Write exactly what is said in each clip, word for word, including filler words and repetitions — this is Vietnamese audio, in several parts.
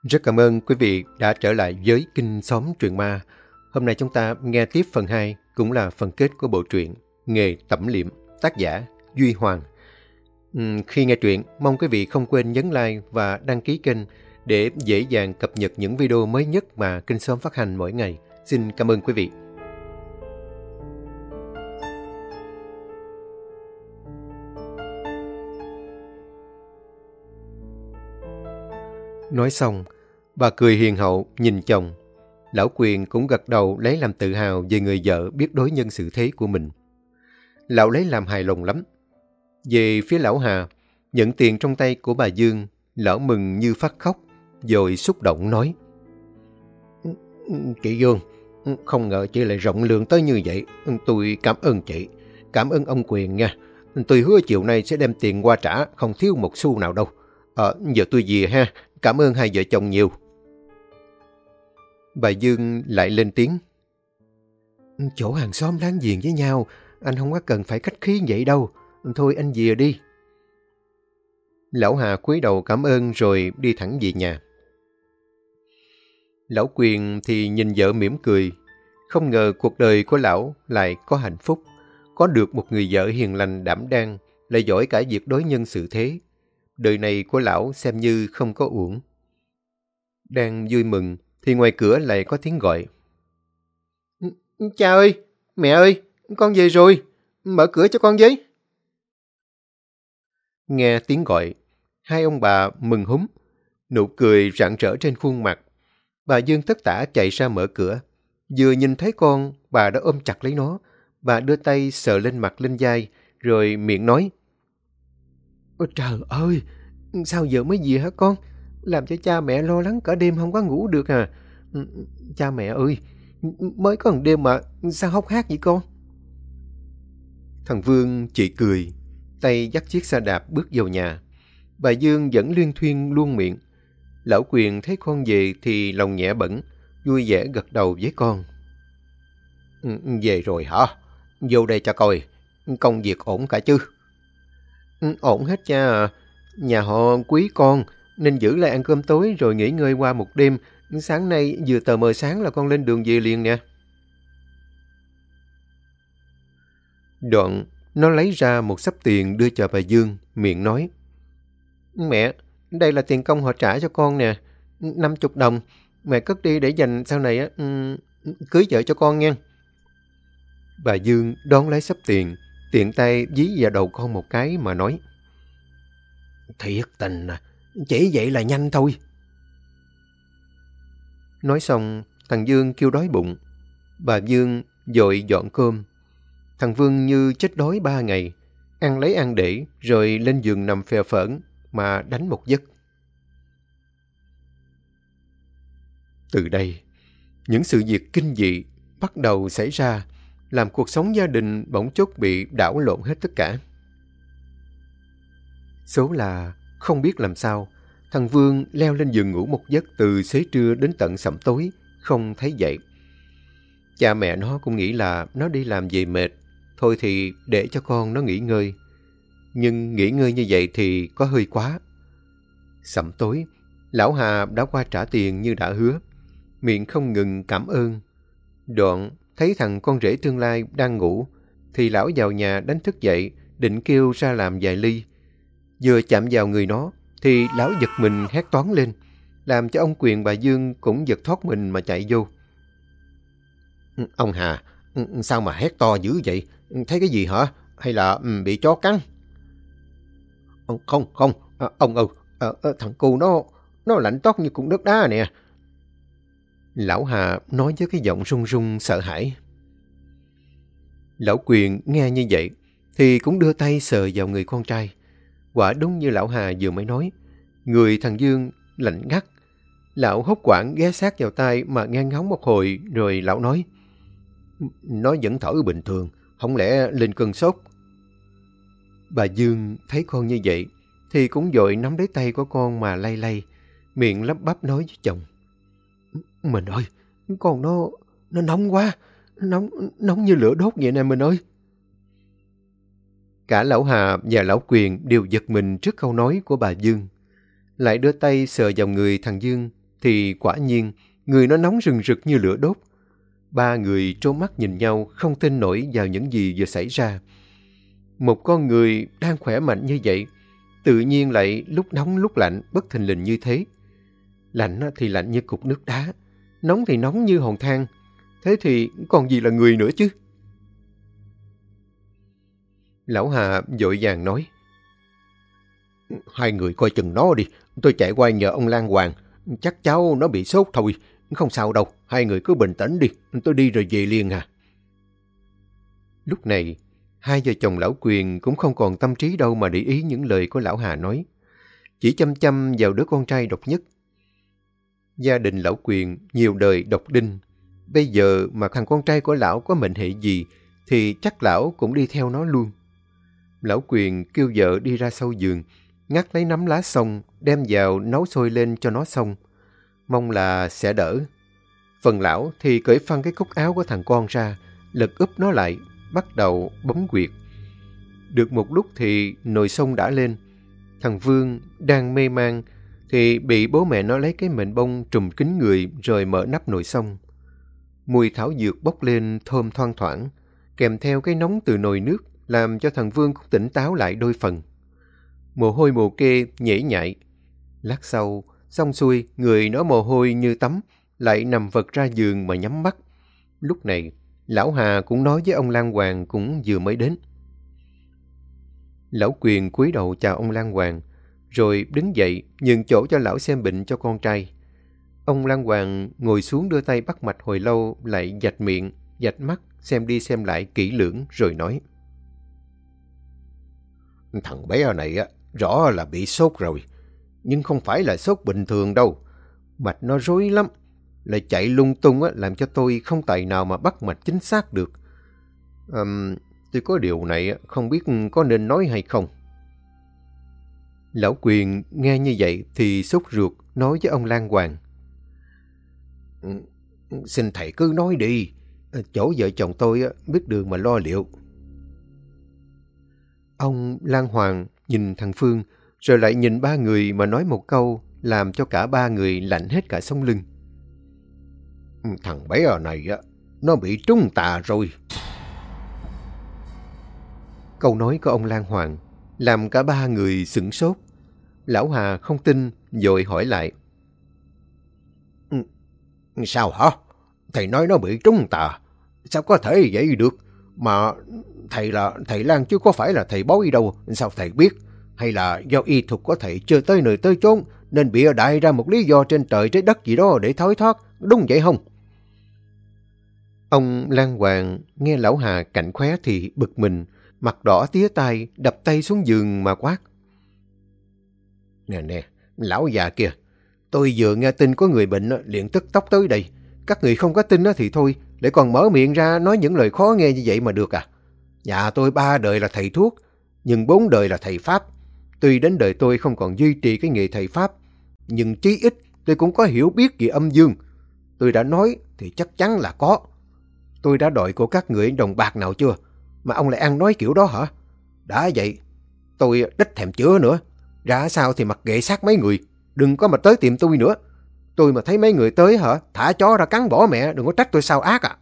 Rất cảm ơn quý vị đã trở lại với Kinh Xóm Truyện Ma. Hôm nay chúng ta nghe tiếp phần hai, cũng là phần kết của bộ truyện Nghề Tẩm Liệm, tác giả Duy Hoàng. Uhm, khi nghe truyện, mong quý vị không quên nhấn like và đăng ký kênh để dễ dàng cập nhật những video mới nhất mà Kinh Xóm phát hành mỗi ngày. Xin cảm ơn quý vị. Nói xong, bà cười hiền hậu nhìn chồng. Lão Quyền cũng gật đầu lấy làm tự hào về người vợ biết đối nhân xử thế của mình. Lão lấy làm hài lòng lắm. Về phía lão Hà, nhận tiền trong tay của bà Dương, lão mừng như phát khóc, rồi xúc động nói: Chị Dương, không ngờ chị lại rộng lượng tới như vậy. Tôi cảm ơn chị, cảm ơn ông Quyền nha. Tôi hứa chiều nay sẽ đem tiền qua trả, không thiếu một xu nào đâu. À, giờ tôi về ha, cảm ơn hai vợ chồng nhiều. Bà Dương lại lên tiếng: Chỗ hàng xóm láng giềng với nhau, anh không có cần phải khách khí vậy đâu. Thôi anh về đi. Lão Hà cúi đầu cảm ơn rồi đi thẳng về nhà. Lão Quyền thì nhìn vợ mỉm cười. Không ngờ cuộc đời của lão lại có hạnh phúc, có được một người vợ hiền lành đảm đang, lại giỏi cả việc đối nhân xử thế. Đời này của lão xem như không có uổng. Đang vui mừng thì ngoài cửa lại có tiếng gọi: Cha ơi, mẹ ơi, con về rồi, mở cửa cho con với. Nghe tiếng gọi, hai ông bà mừng húm, nụ cười rạng rỡ trên khuôn mặt. Bà Dương tất tả chạy ra mở cửa. Vừa nhìn thấy con, bà đã ôm chặt lấy nó. Bà đưa tay sờ lên mặt lên vai, rồi miệng nói: Ôi trời ơi, sao giờ mới về hả con? Làm cho cha mẹ lo lắng cả đêm không có ngủ được à. Cha mẹ ơi, mới có một đêm mà sao hốc hác vậy con? Thằng Vương chỉ cười, tay dắt chiếc xe đạp bước vào nhà. Bà Dương vẫn luyên thuyên luôn miệng. Lão Quyền thấy con về thì lòng nhẹ bẫng, vui vẻ gật đầu với con. Về rồi hả? Vô đây cho coi, công việc ổn cả chứ? Ổn hết cha à. Nhà họ quý con nên giữ lại ăn cơm tối rồi nghỉ ngơi qua một đêm. Sáng nay vừa tờ mờ sáng là con lên đường về liền nè. Đoạn nó lấy ra một xấp tiền đưa cho bà Dương, miệng nói: Mẹ, đây là tiền công họ trả cho con nè, năm mươi đồng. Mẹ cất đi để dành sau này á, um, cưới vợ cho con nha. Bà Dương đón lấy xấp tiền, tiện tay dí vào đầu con một cái mà nói: Thiệt tình à, chỉ vậy là nhanh thôi. Nói xong, thằng Dương kêu đói bụng. Bà Dương vội dọn cơm. Thằng Vương như chết đói ba ngày, ăn lấy ăn để rồi lên giường nằm phè phỡn mà đánh một giấc. Từ đây, những sự việc kinh dị bắt đầu xảy ra, làm cuộc sống gia đình bỗng chốc bị đảo lộn hết tất cả. Số là không biết làm sao, thằng Vương leo lên giường ngủ một giấc từ xế trưa đến tận sẩm tối, không thấy dậy. Cha mẹ nó cũng nghĩ là nó đi làm về mệt, thôi thì để cho con nó nghỉ ngơi. Nhưng nghỉ ngơi như vậy thì có hơi quá. Sẩm tối, lão Hà đã qua trả tiền như đã hứa, miệng không ngừng cảm ơn. Đoạn thấy thằng con rể tương lai đang ngủ, thì lão vào nhà đánh thức dậy, định kêu ra làm vài ly. Vừa chạm vào người nó, thì lão giật mình hét toáng lên, làm cho ông Quyền bà Dương cũng giật thoát mình mà chạy vô. Ông Hà, sao mà hét to dữ vậy? Thấy cái gì hả? Hay là bị chó cắn? Không, không, ông ơi, thằng cu nó, nó lạnh toát như cục đất đá nè. Lão Hà nói với cái giọng run run sợ hãi. Lão Quyền nghe như vậy, thì cũng đưa tay sờ vào người con trai. Quả đúng như lão Hà vừa mới nói, người thằng Dương lạnh ngắt. Lão hốt hoảng ghé sát vào tai mà nghe ngóng một hồi, rồi lão nói: Nó vẫn thở bình thường, không lẽ lên cơn sốt? Bà Dương thấy con như vậy, thì cũng vội nắm lấy tay của con mà lay lay, miệng lắp bắp nói với chồng: Mình ơi, con nó, nó nóng quá, nóng, nóng như lửa đốt vậy nè mình ơi. Cả lão Hà và lão Quyền đều giật mình trước câu nói của bà Dương. Lại đưa tay sờ vào người thằng Dương thì quả nhiên người nó nóng rừng rực như lửa đốt. Ba người trố mắt nhìn nhau không tin nổi vào những gì vừa xảy ra. Một con người đang khỏe mạnh như vậy, tự nhiên lại lúc nóng lúc lạnh bất thình lình như thế. Lạnh thì lạnh như cục nước đá, nóng thì nóng như hòn than. Thế thì còn gì là người nữa chứ? Lão Hà vội vàng nói: Hai người coi chừng nó đi, tôi chạy qua nhờ ông Lan Hoàng. Chắc cháu nó bị sốt thôi, không sao đâu, hai người cứ bình tĩnh đi, tôi đi rồi về liền à. Lúc này, hai vợ chồng lão Quyền cũng không còn tâm trí đâu mà để ý những lời của lão Hà nói. Chỉ chăm chăm vào đứa con trai độc nhất. Gia đình lão Quyền nhiều đời độc đinh. Bây giờ mà thằng con trai của lão có mệnh hệ gì thì chắc lão cũng đi theo nó luôn. Lão Quyền kêu vợ đi ra sau giường, ngắt lấy nắm lá xong, đem vào nấu sôi lên cho nó xong. Mong là sẽ đỡ. Phần lão thì cởi phăng cái cúc áo của thằng con ra, lật úp nó lại, bắt đầu bấm huyệt. Được một lúc thì nồi xông đã lên. Thằng Vương đang mê man thì bị bố mẹ nó lấy cái mền bông trùm kín người rồi mở nắp nồi xông. Mùi thảo dược bốc lên thơm thoang thoảng, kèm theo cái nóng từ nồi nước làm cho thằng Vương cũng tỉnh táo lại đôi phần. Mồ hôi mồ kê nhễ nhại. Lát sau, xong xuôi, người nó mồ hôi như tắm, lại nằm vật ra giường mà nhắm mắt. Lúc này, lão Hà cũng nói với ông Lan Hoàng cũng vừa mới đến. Lão Quyền cúi đầu chào ông Lan Hoàng, rồi đứng dậy nhường chỗ cho lão xem bệnh cho con trai. Ông Lan Hoàng ngồi xuống đưa tay bắt mạch hồi lâu, lại vạch miệng, vạch mắt, xem đi xem lại kỹ lưỡng rồi nói: Thằng bé này á, rõ là bị sốt rồi, nhưng không phải là sốt bình thường đâu. Mạch nó rối lắm, lại chạy lung tung á, làm cho tôi không tài nào mà bắt mạch chính xác được. Um, tôi có điều này không biết có nên nói hay không. Lão Quyền nghe như vậy thì sốt ruột nói với ông Lan Hoàng: Xin thầy cứ nói đi, chỗ vợ chồng tôi biết đường mà lo liệu. Ông Lan Hoàng nhìn thằng Phương, rồi lại nhìn ba người mà nói một câu làm cho cả ba người lạnh hết cả sống lưng. Thằng bé này á, nó bị trúng tà rồi. Câu nói của ông Lan Hoàng làm cả ba người sửng sốt. Lão Hà không tin, vội hỏi lại: Sao hả? Thầy nói nó bị trúng tà, sao có thể vậy được? Mà thầy là thầy Lan chứ có phải là thầy bói đâu, sao thầy biết? Hay là do y thuật của thầy chưa tới nơi tới chốn, nên bịa đại ra một lý do trên trời trên đất gì đó để thối thoát, đúng vậy không? Ông Lan Hoàng nghe lão Hà cạnh khóe thì bực mình, mặt đỏ tía tai, đập tay xuống giường mà quát: Nè nè, lão già kia, tôi vừa nghe tin có người bệnh liền tức tốc tới đây. Các người không có tin thì thôi, lại còn mở miệng ra nói những lời khó nghe như vậy mà được à? Nhà tôi ba đời là thầy thuốc, nhưng bốn đời là thầy Pháp. Tuy đến đời tôi không còn duy trì cái nghề thầy Pháp, nhưng chí ít tôi cũng có hiểu biết về âm dương. Tôi đã nói thì chắc chắn là có. Tôi đã đòi của các người đồng bạc nào chưa, mà ông lại ăn nói kiểu đó hả? Đã vậy, tôi đích thèm chữa nữa. Ra sao thì mặc kệ xác mấy người, đừng có mà tới tìm tôi nữa. Tôi mà thấy mấy người tới hả, thả chó ra cắn bỏ mẹ, đừng có trách tôi sao ác à.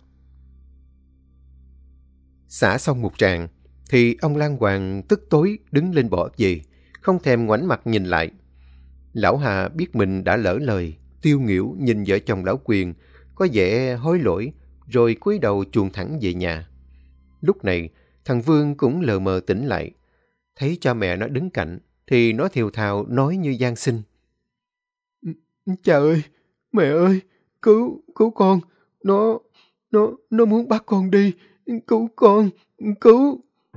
Xả xong một tràng, thì ông Lan Hoàng tức tối đứng lên bỏ về, không thèm ngoảnh mặt nhìn lại. Lão Hà biết mình đã lỡ lời, tiêu nghỉu nhìn vợ chồng lão Quyền, có vẻ hối lỗi, rồi cúi đầu chuồn thẳng về nhà. Lúc này, thằng Vương cũng lờ mờ tỉnh lại. Thấy cha mẹ nó đứng cạnh, thì nó thều thào nói như van xin: Cha ơi, mẹ ơi, cứu, cứu con, nó, nó, nó muốn bắt con đi, cứu con, cứu.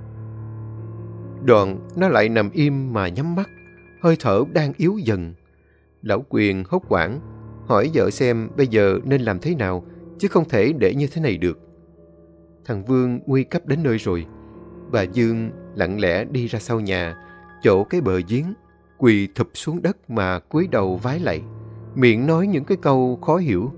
Đoạn nó lại nằm im mà nhắm mắt, hơi thở đang yếu dần. Lão Quyền hốt hoảng, hỏi vợ xem bây giờ nên làm thế nào, chứ không thể để như thế này được. Thằng Vương nguy cấp đến nơi rồi. Bà Dương lặng lẽ đi ra sau nhà, chỗ cái bờ giếng, quỳ thụp xuống đất mà cúi đầu vái lạy, miệng nói những cái câu khó hiểu.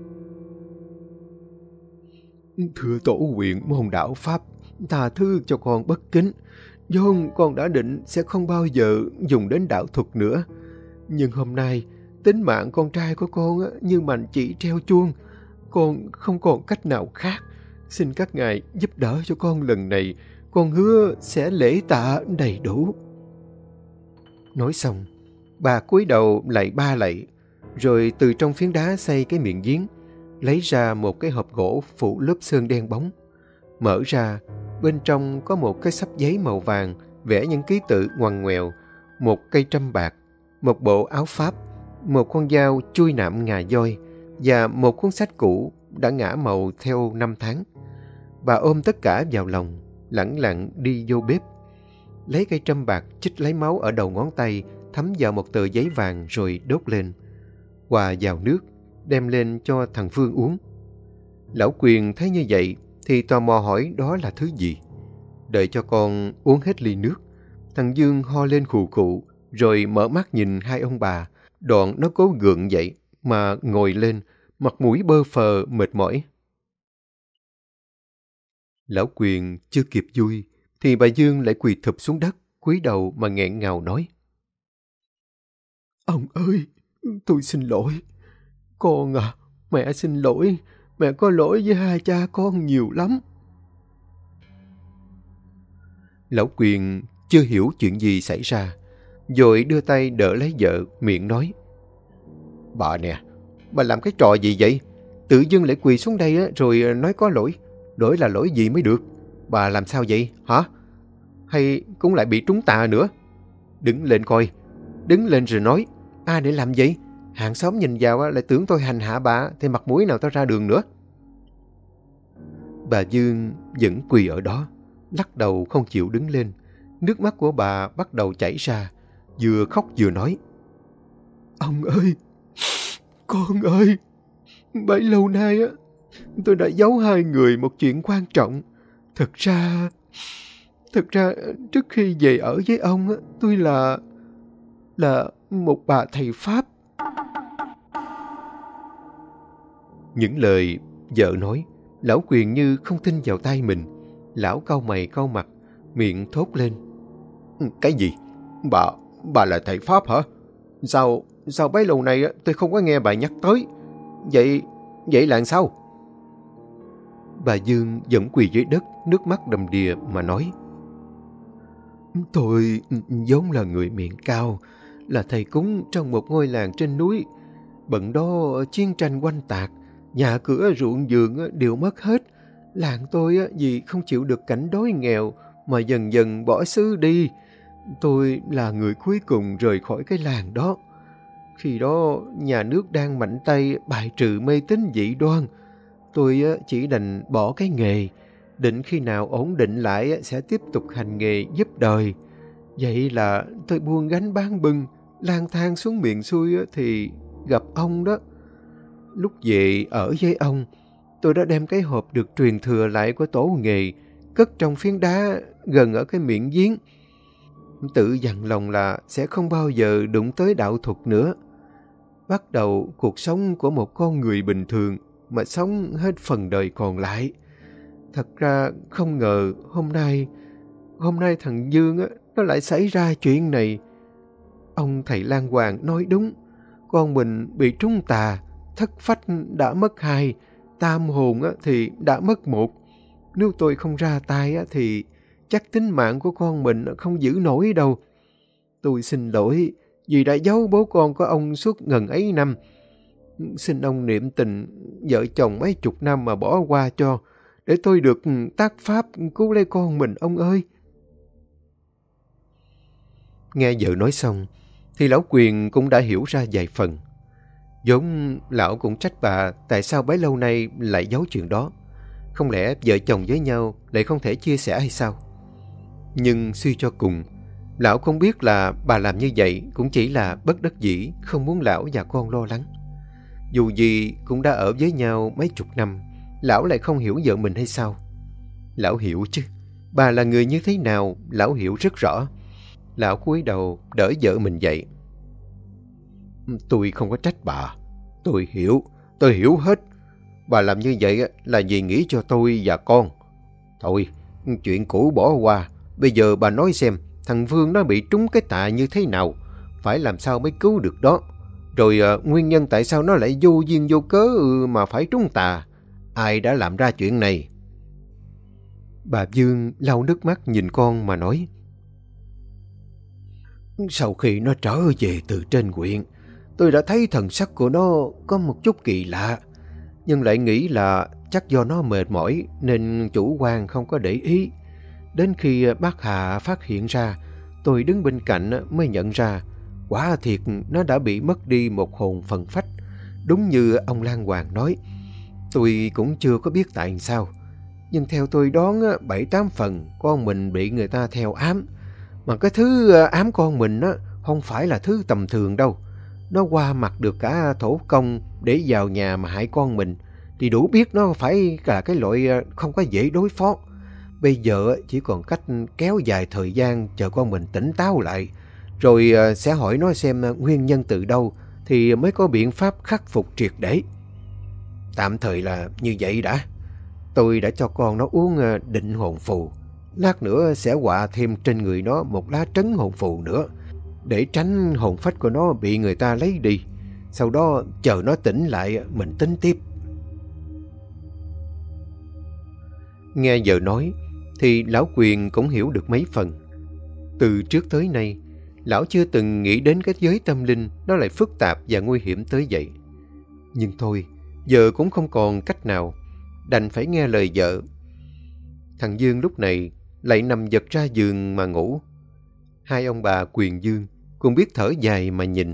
Thưa tổ quyền môn đạo Pháp, tha thứ cho con bất kính. Vốn con đã định sẽ không bao giờ dùng đến đạo thuật nữa. Nhưng hôm nay, tính mạng con trai của con như mành chỉ treo chuông. Con không còn cách nào khác. Xin các ngài giúp đỡ cho con lần này. Con hứa sẽ lễ tạ đầy đủ. Nói xong, bà cúi đầu lạy ba lạy, rồi từ trong phiến đá xây cái miệng giếng, lấy ra một cái hộp gỗ phủ lớp sơn đen bóng. Mở ra, bên trong có một cái xấp giấy màu vàng vẽ những ký tự ngoằn ngoèo, một cây trâm bạc, một bộ áo pháp, một con dao chui nạm ngà voi và một cuốn sách cũ đã ngả màu theo năm tháng. Bà ôm tất cả vào lòng, lẳng lặng đi vô bếp, lấy cây trâm bạc chích lấy máu ở đầu ngón tay, thấm vào một tờ giấy vàng rồi đốt lên, hòa vào nước, đem lên cho thằng Phương uống. Lão Quyền thấy như vậy thì tò mò hỏi đó là thứ gì. Đợi cho con uống hết ly nước, thằng Dương ho lên khù khụ, rồi mở mắt nhìn hai ông bà. Đoạn nó cố gượng dậy mà ngồi lên, mặt mũi bơ phờ mệt mỏi. Lão Quyền chưa kịp vui thì bà Dương lại quỳ thụp xuống đất, cúi đầu mà nghẹn ngào nói: Ông ơi, tôi xin lỗi. Con à, mẹ xin lỗi. Mẹ có lỗi với hai cha con nhiều lắm. Lão Quyền chưa hiểu chuyện gì xảy ra, rồi đưa tay đỡ lấy vợ, miệng nói: Bà nè, bà làm cái trò gì vậy? Tự dưng lại quỳ xuống đây á, rồi nói có lỗi. Lỗi là lỗi gì mới được? Bà làm sao vậy, hả? Hay cũng lại bị trúng tà nữa? Đứng lên coi, đứng lên rồi nói. À, để làm gì? Hàng xóm nhìn vào á, lại tưởng tôi hành hạ bà, thì mặt mũi nào tao ra đường nữa. Bà Dương vẫn quỳ ở đó, lắc đầu không chịu đứng lên. Nước mắt của bà bắt đầu chảy ra, vừa khóc vừa nói: Ông ơi, con ơi, bấy lâu nay á, tôi đã giấu hai người một chuyện quan trọng. Thật ra, thật ra trước khi về ở với ông á, tôi là, là một bà thầy Pháp. Những lời vợ nói, Lão Quyền như không tin vào tai mình. Lão cau mày cau mặt, miệng thốt lên: Cái gì? Bà, bà là thầy Pháp hả? Sao, sao bấy lâu nay tôi không có nghe bà nhắc tới? Vậy, vậy là sao? Bà Dương vẫn quỳ dưới đất, nước mắt đầm đìa mà nói: Tôi vốn là người miền cao, là thầy cúng trong một ngôi làng trên núi. Bận đó chiến tranh oanh tạc, nhà cửa ruộng vườn đều mất hết. Làng tôi vì không chịu được cảnh đói nghèo mà dần dần bỏ xứ đi. Tôi là người cuối cùng rời khỏi cái làng đó. Khi đó nhà nước đang mạnh tay bài trừ mê tín dị đoan. Tôi chỉ đành bỏ cái nghề, định khi nào ổn định lại sẽ tiếp tục hành nghề giúp đời. Vậy là tôi buông gánh bán bưng, lang thang xuống miền xuôi thì gặp ông đó. Lúc về ở với ông, tôi đã đem cái hộp được truyền thừa lại của tổ nghề cất trong phiến đá gần ở cái miệng giếng. Tự dặn lòng là sẽ không bao giờ đụng tới đạo thuật nữa. Bắt đầu cuộc sống của một con người bình thường mà sống hết phần đời còn lại. Thật ra không ngờ hôm nay, hôm nay thằng Dương á, nó lại xảy ra chuyện này. Ông thầy Lan Hoàng nói đúng, con mình bị trúng tà, thất phách đã mất hai, tam hồn á, thì đã mất một. Nếu tôi không ra tay á, thì chắc tính mạng của con mình không giữ nổi đâu. Tôi xin lỗi vì đã giấu bố con của ông suốt ngần ấy năm. Xin ông niệm tình vợ chồng mấy chục năm mà bỏ qua cho, để tôi được tác pháp cứu lấy con mình ông ơi. Nghe vợ nói xong, thì Lão Quyền cũng đã hiểu ra vài phần. Vốn lão cũng trách bà tại sao bấy lâu nay lại giấu chuyện đó. Không lẽ vợ chồng với nhau lại không thể chia sẻ hay sao? Nhưng suy cho cùng, lão không biết là bà làm như vậy cũng chỉ là bất đắc dĩ, không muốn lão và con lo lắng. Dù gì cũng đã ở với nhau mấy chục năm, lão lại không hiểu vợ mình hay sao? Lão hiểu chứ, bà là người như thế nào, lão hiểu rất rõ. Lão cúi đầu đỡ vợ mình dậy. Tôi không có trách bà. Tôi hiểu, tôi hiểu hết. Bà làm như vậy là vì nghĩ cho tôi và con. Thôi, chuyện cũ bỏ qua. Bây giờ bà nói xem, thằng Vương nó bị trúng cái tà như thế nào, phải làm sao mới cứu được đó. Rồi uh, nguyên nhân tại sao nó lại vô duyên vô cớ mà phải trúng tà? Ai đã làm ra chuyện này? Bà Dương lau nước mắt nhìn con mà nói. Sau khi nó trở về từ trên huyện, tôi đã thấy thần sắc của nó có một chút kỳ lạ, nhưng lại nghĩ là chắc do nó mệt mỏi nên chủ quan không có để ý. Đến khi bác Hà phát hiện ra, tôi đứng bên cạnh mới nhận ra quả thiệt nó đã bị mất đi một hồn phần phách. Đúng như ông Lan Hoàng nói, tôi cũng chưa có biết tại sao, nhưng theo tôi đoán bảy tám phần con mình bị người ta theo ám. Mà cái thứ ám con mình á không phải là thứ tầm thường đâu. Nó qua mặt được cả thổ công để vào nhà mà hại con mình, thì đủ biết nó phải là cái loại không có dễ đối phó. Bây giờ chỉ còn cách kéo dài thời gian chờ con mình tỉnh táo lại, rồi sẽ hỏi nó xem nguyên nhân từ đâu thì mới có biện pháp khắc phục triệt để. Tạm thời là như vậy đã. Tôi đã cho con nó uống định hồn phù. Lát nữa sẽ họa thêm trên người nó một lá trấn hồn phù nữa, để tránh hồn phách của nó bị người ta lấy đi. Sau đó chờ nó tỉnh lại mình tính tiếp. Nghe vợ nói thì lão Quyền cũng hiểu được mấy phần. Từ trước tới nay, lão chưa từng nghĩ đến cái giới tâm linh nó lại phức tạp và nguy hiểm tới vậy. Nhưng thôi, giờ cũng không còn cách nào, đành phải nghe lời vợ. Thằng Dương lúc này lại nằm giật ra giường mà ngủ. Hai ông bà Quyền Dương cũng biết thở dài mà nhìn.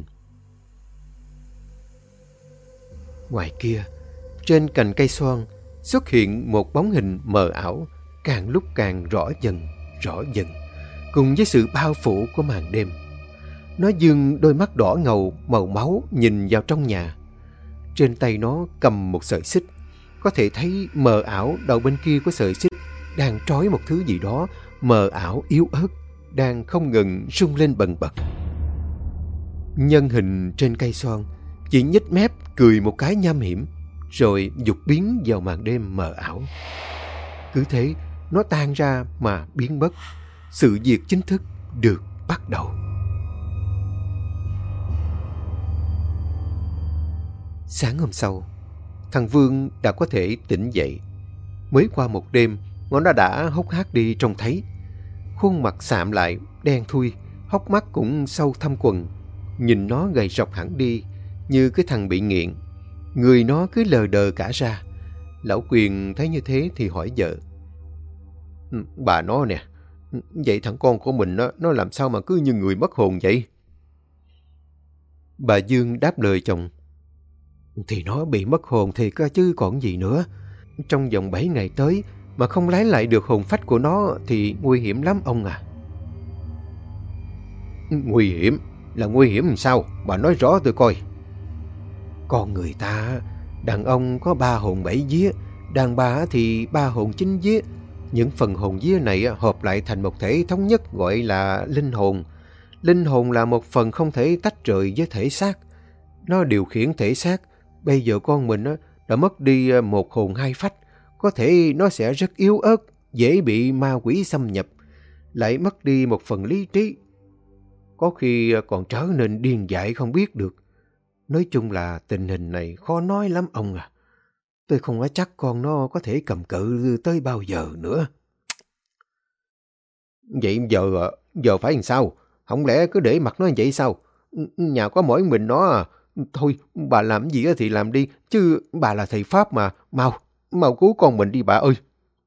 Ngoài kia, trên cành cây xoan xuất hiện một bóng hình mờ ảo, càng lúc càng rõ dần, rõ dần, cùng với sự bao phủ của màn đêm. Nó dương đôi mắt đỏ ngầu màu máu nhìn vào trong nhà. Trên tay nó cầm một sợi xích, có thể thấy mờ ảo đầu bên kia của sợi xích đang trói một thứ gì đó mờ ảo yếu ớt, đang không ngừng rung lên bần bật. Nhân hình trên cây xoan chỉ nhếch mép cười một cái nham hiểm, rồi vụt biến vào màn đêm mờ ảo. Cứ thế nó tan ra mà biến mất. Sự việc chính thức được bắt đầu. Sáng hôm sau, thằng Vương đã có thể tỉnh dậy. Mới qua một đêm, nó đã đã hốc hác đi trông thấy. Khuôn mặt sạm lại, đen thui, hốc mắt cũng sâu thâm quầng. Nhìn nó gầy rộc hẳn đi, như cái thằng bị nghiện. Người nó cứ lờ đờ cả ra. Lão Quyền thấy như thế thì hỏi vợ. Bà nó nè, vậy thằng con của mình nó, nó làm sao mà cứ như người mất hồn vậy? Bà Dương đáp lời chồng. Thì nó bị mất hồn thì cơ chứ còn gì nữa. Trong vòng bảy ngày tới mà không lấy lại được hồn phách của nó thì nguy hiểm lắm ông à. Nguy hiểm? Là nguy hiểm làm sao? Bà nói rõ tôi coi. Con người ta, đàn ông có ba hồn bảy vía, đàn bà thì ba hồn chín vía. Những phần hồn vía này hợp lại thành một thể thống nhất gọi là linh hồn. Linh hồn là một phần không thể tách rời với thể xác. Nó điều khiển thể xác. Bây giờ con mình đã mất đi một hồn hai phách. Có thể nó sẽ rất yếu ớt, dễ bị ma quỷ xâm nhập. Lại mất đi một phần lý trí. Có khi còn trở nên điên dại không biết được. Nói chung là tình hình này khó nói lắm ông à. Tôi không có chắc con nó có thể cầm cự tới bao giờ nữa. Vậy giờ giờ phải làm sao? Không lẽ cứ để mặc nó vậy sao? Nhà có mỗi mình nó à. Thôi bà làm gì thì làm đi. Chứ bà là thầy Pháp mà. Mau, mau cứu con mình đi bà ơi.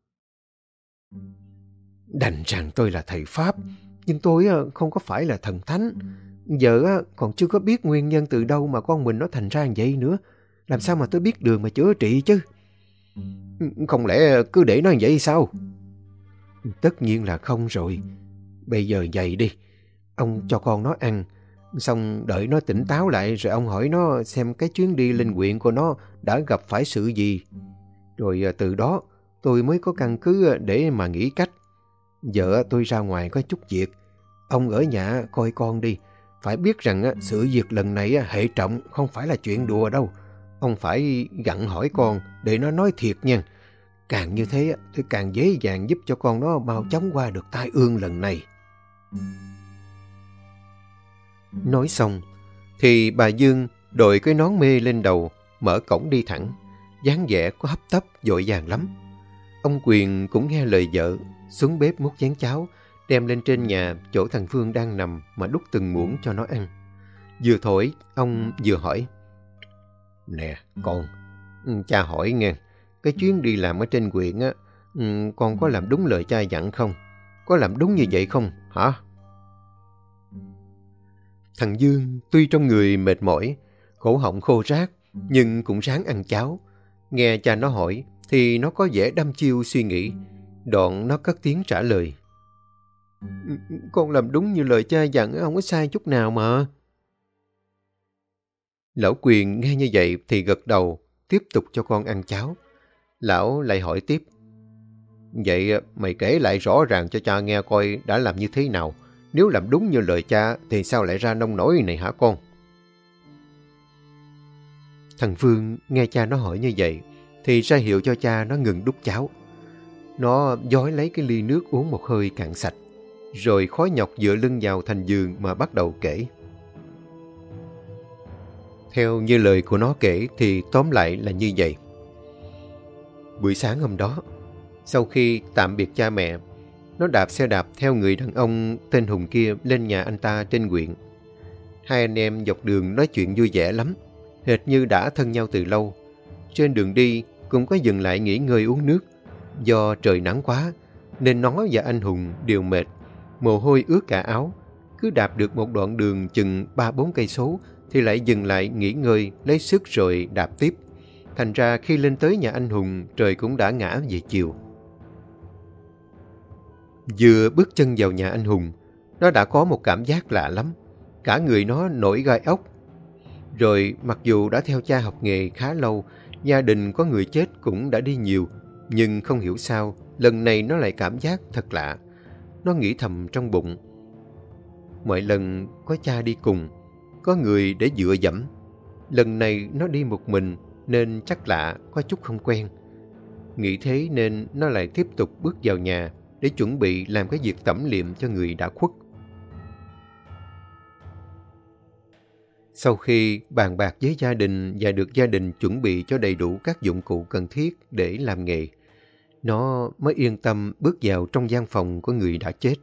Đành rằng tôi là thầy Pháp. Nhưng tôi không có phải là thần thánh. Giờ còn chưa có biết nguyên nhân từ đâu mà con mình nó thành ra như vậy nữa. Làm sao mà tôi biết đường mà chữa trị chứ? Không lẽ cứ để nó như vậy sao? Tất nhiên là không rồi. Bây giờ vậy đi. Ông cho con nó ăn. Xong đợi nó tỉnh táo lại rồi ông hỏi nó xem cái chuyến đi lên huyện của nó đã gặp phải sự gì. Rồi từ đó tôi mới có căn cứ để mà nghĩ cách. Vợ tôi ra ngoài có chút việc. Ông ở nhà coi con đi. Phải biết rằng sự việc lần này hệ trọng, không phải là chuyện đùa đâu. Ông phải gặng hỏi con để nó nói thiệt nha. Càng như thế thì càng dễ dàng giúp cho con nó mau chóng qua được tai ương lần này. Nói xong thì bà Dương đội cái nón mê lên đầu, mở cổng đi thẳng, dáng vẻ có hấp tấp vội vàng lắm. Ông Quyền cũng nghe lời vợ, xuống bếp múc chén cháo, đem lên trên nhà chỗ thằng Phương đang nằm mà đút từng muỗng cho nó ăn. Vừa thổi, ông vừa hỏi. Nè, con, cha hỏi nghe, cái chuyến đi làm ở trên huyện á, con có làm đúng lời cha dặn không? Có làm đúng như vậy không, hả? Thằng Dương tuy trong người mệt mỏi, cổ họng khô rác, nhưng cũng ráng ăn cháo. Nghe cha nó hỏi, thì nó có vẻ đăm chiêu suy nghĩ. Đoạn nó cất tiếng trả lời. Con làm đúng như lời cha dặn, không có sai chút nào mà. Lão Quyền nghe như vậy thì gật đầu, tiếp tục cho con ăn cháo. Lão lại hỏi tiếp. Vậy mày kể lại rõ ràng cho cha nghe coi đã làm như thế nào. Nếu làm đúng như lời cha thì sao lại ra nông nỗi này hả con? Thằng Phương nghe cha nó hỏi như vậy thì ra hiệu cho cha nó ngừng đút cháo. Nó dói lấy cái ly nước uống một hơi cạn sạch, rồi khó nhọc dựa lưng vào thành giường mà bắt đầu kể. Theo như lời của nó kể thì tóm lại là như vậy. Buổi sáng hôm đó, sau khi tạm biệt cha mẹ, nó đạp xe đạp theo người đàn ông tên Hùng kia lên nhà anh ta trên huyện. Hai anh em dọc đường nói chuyện vui vẻ lắm, hệt như đã thân nhau từ lâu. Trên đường đi cũng có dừng lại nghỉ ngơi uống nước. Do trời nắng quá nên nó và anh Hùng đều mệt, mồ hôi ướt cả áo. Cứ đạp được một đoạn đường chừng ba bốn cây số thì lại dừng lại nghỉ ngơi lấy sức rồi đạp tiếp. Thành ra khi lên tới nhà anh Hùng, trời cũng đã ngã về chiều. Vừa bước chân vào nhà anh Hùng, nó đã có một cảm giác lạ lắm. Cả người nó nổi gai ốc. Rồi mặc dù đã theo cha học nghề khá lâu, gia đình có người chết cũng đã đi nhiều, nhưng không hiểu sao lần này nó lại cảm giác thật lạ. Nó nghĩ thầm trong bụng. Mọi lần có cha đi cùng, có người để dựa dẫm. Lần này nó đi một mình nên chắc lạ, có chút không quen. Nghĩ thế nên nó lại tiếp tục bước vào nhà để chuẩn bị làm cái việc tẩm liệm cho người đã khuất. Sau khi bàn bạc với gia đình và được gia đình chuẩn bị cho đầy đủ các dụng cụ cần thiết để làm nghề, nó mới yên tâm bước vào trong gian phòng của người đã chết.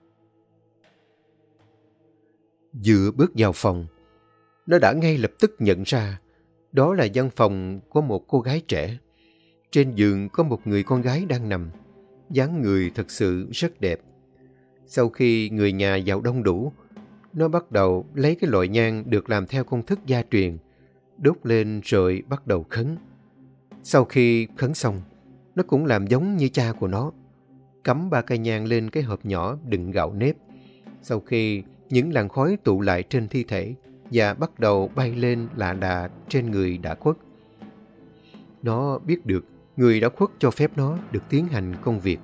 Vừa bước vào phòng, nó đã ngay lập tức nhận ra đó là gian phòng của một cô gái trẻ. Trên giường có một người con gái đang nằm, dáng người thật sự rất đẹp. Sau khi người nhà vào đông đủ, nó bắt đầu lấy cái loại nhang được làm theo công thức gia truyền, đốt lên rồi bắt đầu khấn. Sau khi khấn xong, nó cũng làm giống như cha của nó, cắm ba cây nhang lên cái hộp nhỏ đựng gạo nếp. Sau khi những làn khói tụ lại trên thi thể và bắt đầu bay lên lạ đà trên người đã khuất. Nó biết được người đã khuất cho phép nó được tiến hành công việc.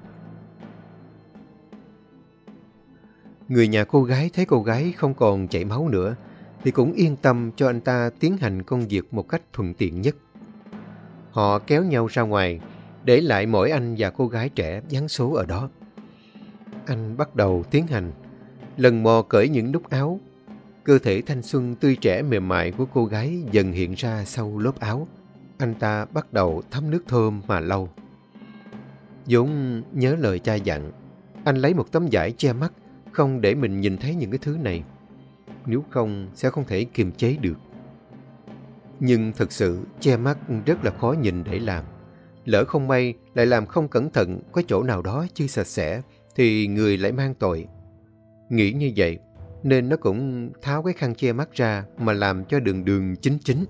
Người nhà cô gái thấy cô gái không còn chảy máu nữa thì cũng yên tâm cho anh ta tiến hành công việc một cách thuận tiện nhất. Họ kéo nhau ra ngoài, để lại mỗi anh và cô gái trẻ vắng số ở đó. Anh bắt đầu tiến hành, lần mò cởi những nút áo. Cơ thể thanh xuân tươi trẻ mềm mại của cô gái dần hiện ra sau lớp áo. Anh ta bắt đầu thấm nước thơm mà lau. vốn nhớ lời cha dặn, anh lấy một tấm vải che mắt, không để mình nhìn thấy những cái thứ này. Nếu không sẽ không thể kiềm chế được. Nhưng thực sự che mắt rất là khó nhìn để làm. Lỡ không may lại làm không cẩn thận có chỗ nào đó chưa sạch sẽ thì người lại mang tội. Nghĩ như vậy nên nó cũng tháo cái khăn che mắt ra mà làm cho đường đường chính chính.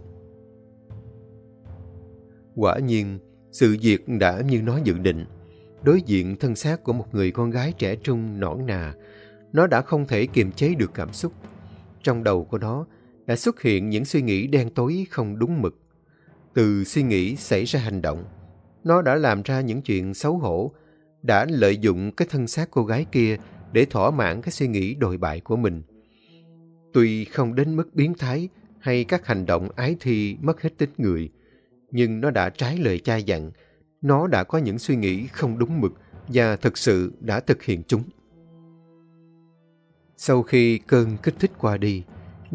Quả nhiên sự việc đã như nó dự định. Đối diện thân xác của một người con gái trẻ trung nõn nà, nó đã không thể kiềm chế được cảm xúc. Trong đầu của nó đã xuất hiện những suy nghĩ đen tối không đúng mực. Từ suy nghĩ xảy ra hành động, nó đã làm ra những chuyện xấu hổ, đã lợi dụng cái thân xác cô gái kia để thỏa mãn cái suy nghĩ đồi bại của mình. Tuy không đến mức biến thái hay các hành động ái thi mất hết tính người, nhưng nó đã trái lời cha dặn. Nó đã có những suy nghĩ không đúng mực và thực sự đã thực hiện chúng. Sau khi cơn kích thích qua đi,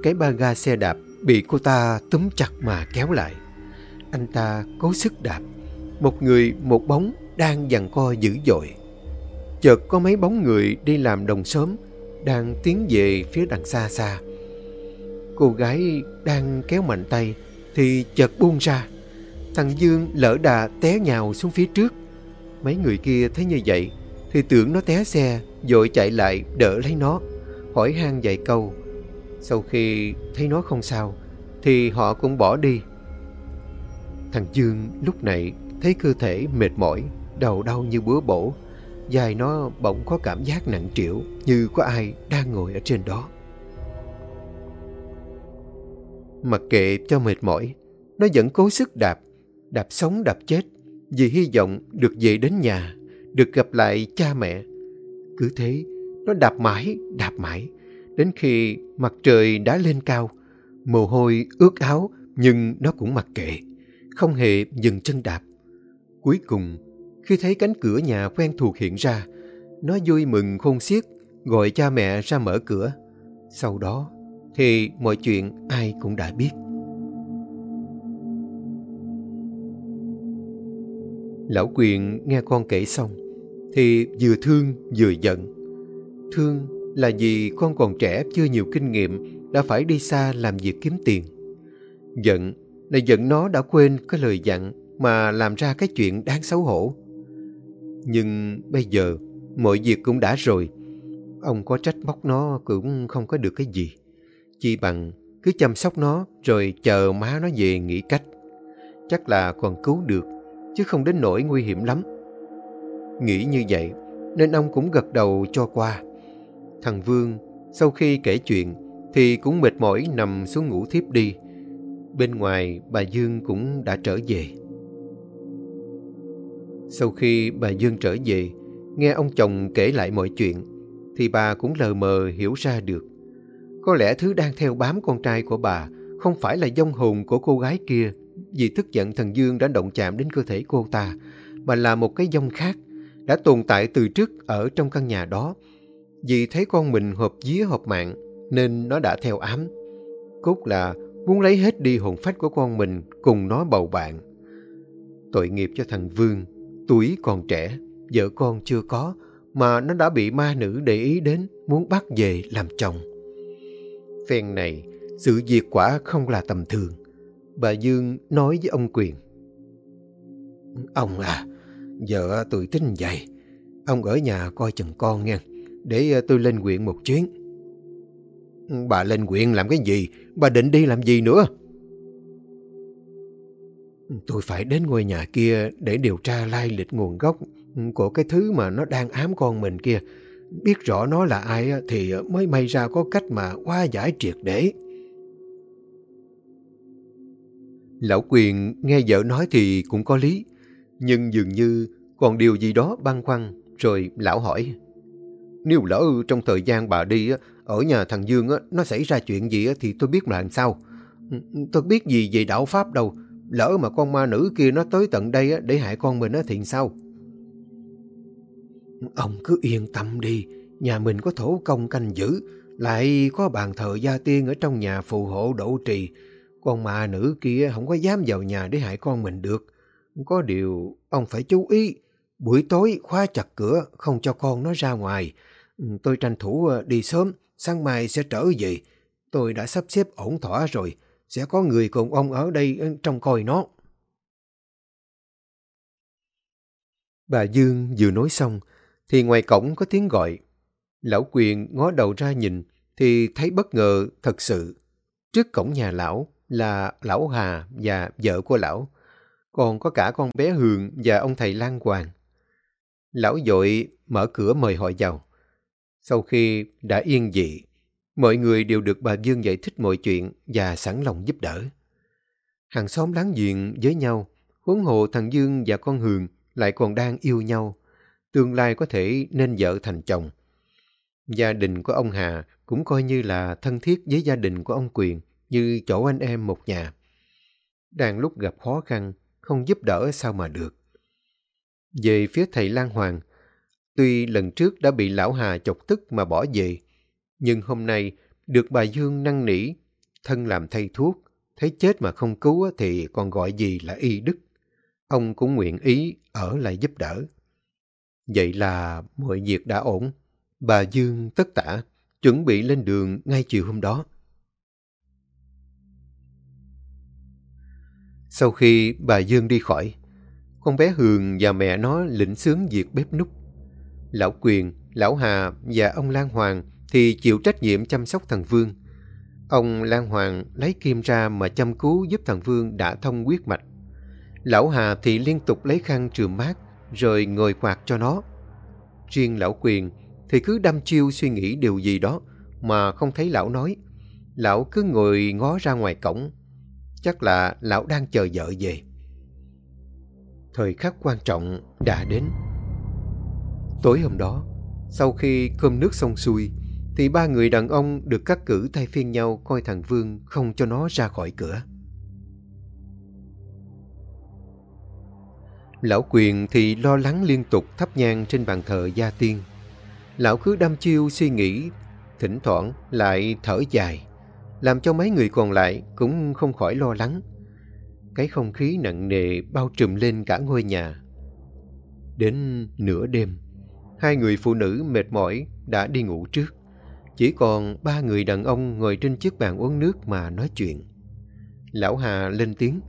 cái ba ga xe đạp bị cô ta túm chặt mà kéo lại. Anh ta cố sức đạp. Một người một bóng đang giằng co dữ dội. Chợt có mấy bóng người đi làm đồng xóm đang tiến về phía đằng xa xa. Cô gái đang kéo mạnh tay thì chợt buông ra. Thằng Dương lỡ đà té nhào xuống phía trước. Mấy người kia thấy như vậy thì tưởng nó té xe, vội chạy lại đỡ lấy nó, hỏi han vài câu. Sau khi thấy nó không sao thì họ cũng bỏ đi. Thằng Dương lúc này thấy cơ thể mệt mỏi, đầu đau như búa bổ. Vai nó bỗng có cảm giác nặng trĩu, như có ai đang ngồi ở trên đó. Mặc kệ cho mệt mỏi, nó vẫn cố sức đạp, đạp sống đạp chết, vì hy vọng được về đến nhà, được gặp lại cha mẹ. Cứ thế, nó đạp mãi, đạp mãi, đến khi mặt trời đã lên cao, mồ hôi ướt áo, nhưng nó cũng mặc kệ, không hề dừng chân đạp. Cuối cùng, khi thấy cánh cửa nhà quen thuộc hiện ra, nó vui mừng khôn xiết, gọi cha mẹ ra mở cửa. Sau đó thì mọi chuyện ai cũng đã biết. Lão Quyền nghe con kể xong thì vừa thương vừa giận. Thương là vì con còn trẻ chưa nhiều kinh nghiệm, đã phải đi xa làm việc kiếm tiền. Giận là giận nó đã quên cái lời dặn mà làm ra cái chuyện đáng xấu hổ. Nhưng bây giờ mọi việc cũng đã rồi, ông có trách móc nó cũng không có được cái gì. Chỉ bằng cứ chăm sóc nó rồi chờ má nó về nghĩ cách. Chắc là còn cứu được, chứ không đến nỗi nguy hiểm lắm. Nghĩ như vậy nên ông cũng gật đầu cho qua. Thằng Vương sau khi kể chuyện thì cũng mệt mỏi nằm xuống ngủ thiếp đi. Bên ngoài bà Dương cũng đã trở về. Sau khi bà Dương trở về, nghe ông chồng kể lại mọi chuyện thì bà cũng lờ mờ hiểu ra được. Có lẽ thứ đang theo bám con trai của bà không phải là vong hồn của cô gái kia, vì tức giận thằng Dương đã động chạm đến cơ thể cô ta, mà là một cái vong khác đã tồn tại từ trước ở trong căn nhà đó. Vì thấy con mình hợp vía hợp mạng nên nó đã theo ám. Cốt là muốn lấy hết đi hồn phách của con mình cùng nó bầu bạn. Tội nghiệp cho thằng Vương, tuổi còn trẻ, vợ con chưa có, mà nó đã bị ma nữ để ý đến, muốn bắt về làm chồng. Phen này, sự việc quả không là tầm thường. Bà Dương nói với ông Quyền: Ông à, giờ tôi tính vậy. Ông ở nhà coi chừng con nha, để tôi lên huyện một chuyến. Bà lên huyện làm cái gì? Bà định đi làm gì nữa? Tôi phải đến ngôi nhà kia để điều tra lai lịch nguồn gốc của cái thứ mà nó đang ám con mình kia. Biết rõ nó là ai thì mới may ra có cách mà hóa giải triệt để. Lão Quyền nghe vợ nói thì cũng có lý, nhưng dường như còn điều gì đó băn khoăn. Rồi lão hỏi: Nếu lỡ trong thời gian bà đi, ở nhà thằng Dương nó xảy ra chuyện gì thì tôi biết là làm sao. Tôi biết gì về đạo Pháp đâu. Lỡ mà con ma nữ kia nó tới tận đây để hại con mình thì sao? Ông cứ yên tâm đi, nhà mình có thổ công canh giữ, lại có bàn thờ gia tiên ở trong nhà phù hộ độ trì. Con ma nữ kia không có dám vào nhà để hại con mình được. Có điều ông phải chú ý, buổi tối khóa chặt cửa, không cho con nó ra ngoài. Tôi tranh thủ đi sớm, sáng mai sẽ trở về. Tôi đã sắp xếp ổn thỏa rồi, sẽ có người cùng ông ở đây trông coi nó. Bà Dương vừa nói xong thì ngoài cổng có tiếng gọi. Lão Quyền ngó đầu ra nhìn thì thấy bất ngờ thật sự. Trước cổng nhà lão là lão Hà và vợ của lão, còn có cả con bé Hường và ông thầy Lan Hoàng. Lão vội mở cửa mời họ vào. Sau khi đã yên vị, mọi người đều được bà Dương giải thích mọi chuyện và sẵn lòng giúp đỡ. Hàng xóm láng giềng với nhau, huống hồ thằng Dương và con Hường lại còn đang yêu nhau, tương lai có thể nên vợ thành chồng. Gia đình của ông Hà cũng coi như là thân thiết với gia đình của ông Quyền, như chỗ anh em một nhà. Đang lúc gặp khó khăn, không giúp đỡ sao mà được. Về phía thầy Lan Hoàng, tuy lần trước đã bị lão Hà chọc tức mà bỏ về, nhưng hôm nay được bà Dương năn nỉ Thân làm thầy thuốc, thấy chết mà không cứu thì còn gọi gì là y đức. Ông cũng nguyện ý ở lại giúp đỡ. Vậy là mọi việc đã ổn. Bà Dương tất tả chuẩn bị lên đường ngay chiều hôm đó. Sau khi bà Dương đi khỏi, con bé Hường và mẹ nó lĩnh xướng việc bếp núc. Lão Quyền, Lão Hà và ông Lan Hoàng thì chịu trách nhiệm chăm sóc thằng Vương. Ông Lan Hoàng lấy kim ra mà chăm cứu giúp thằng Vương đã thông huyết mạch. Lão Hà thì liên tục lấy khăn chườm mát rồi ngồi quạt cho nó. Riêng Lão Quyền thì cứ đăm chiêu suy nghĩ điều gì đó mà không thấy lão nói. Lão cứ ngồi ngó ra ngoài cổng. Chắc là lão đang chờ vợ về. Thời khắc quan trọng đã đến. Tối hôm đó, sau khi cơm nước xong xuôi, thì ba người đàn ông được cắt cử thay phiên nhau coi thằng Vương không cho nó ra khỏi cửa. Lão Quyền thì lo lắng liên tục thắp nhang trên bàn thờ gia tiên. Lão cứ đăm chiêu suy nghĩ, thỉnh thoảng lại thở dài, làm cho mấy người còn lại cũng không khỏi lo lắng. Cái không khí nặng nề bao trùm lên cả ngôi nhà. Đến nửa đêm, hai người phụ nữ mệt mỏi đã đi ngủ trước. Chỉ còn ba người đàn ông ngồi trên chiếc bàn uống nước mà nói chuyện. Lão Hà lên tiếng.